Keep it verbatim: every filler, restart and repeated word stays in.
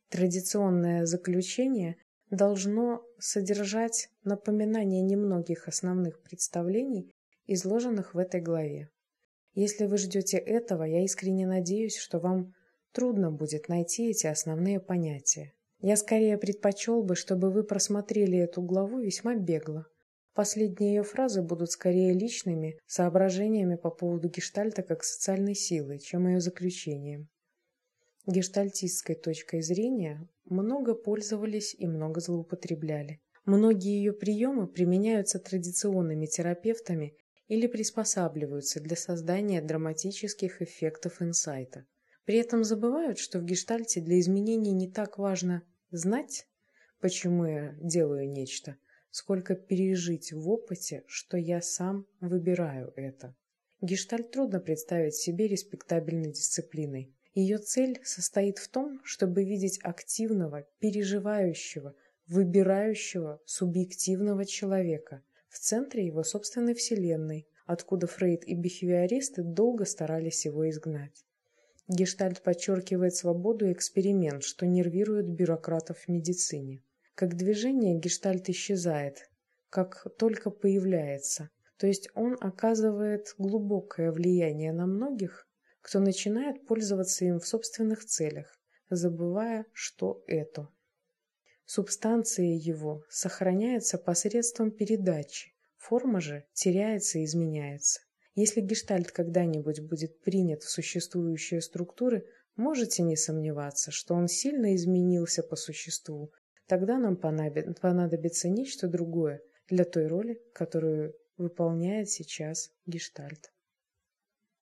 Традиционное заключение должно содержать напоминание немногих основных представлений, изложенных в этой главе. Если вы ждете этого, я искренне надеюсь, что вам трудно будет найти эти основные понятия. Я скорее предпочел бы, чтобы вы просмотрели эту главу весьма бегло. Последние ее фразы будут скорее личными соображениями по поводу гештальта как социальной силы, чем ее заключением. Гештальтистской точкой зрения много пользовались и много злоупотребляли. Многие ее приемы применяются традиционными терапевтами или приспосабливаются для создания драматических эффектов инсайта. При этом забывают, что в гештальте для изменений не так важно знать, почему я делаю нечто, сколько пережить в опыте, что я сам выбираю это. Гештальт трудно представить себе респектабельной дисциплиной. Ее цель состоит в том, чтобы видеть активного, переживающего, выбирающего, субъективного человека в центре его собственной вселенной, откуда Фрейд и бихевиористы долго старались его изгнать. Гештальт подчеркивает свободу и эксперимент, что нервирует бюрократов в медицине. Как движение гештальт исчезает, как только появляется, то есть он оказывает глубокое влияние на многих, кто начинает пользоваться им в собственных целях, забывая, что это. Субстанция его сохраняется посредством передачи, форма же теряется и изменяется. Если гештальт когда-нибудь будет принят в существующие структуры, можете не сомневаться, что он сильно изменился по существу. Тогда нам понадобится нечто другое для той роли, которую выполняет сейчас гештальт.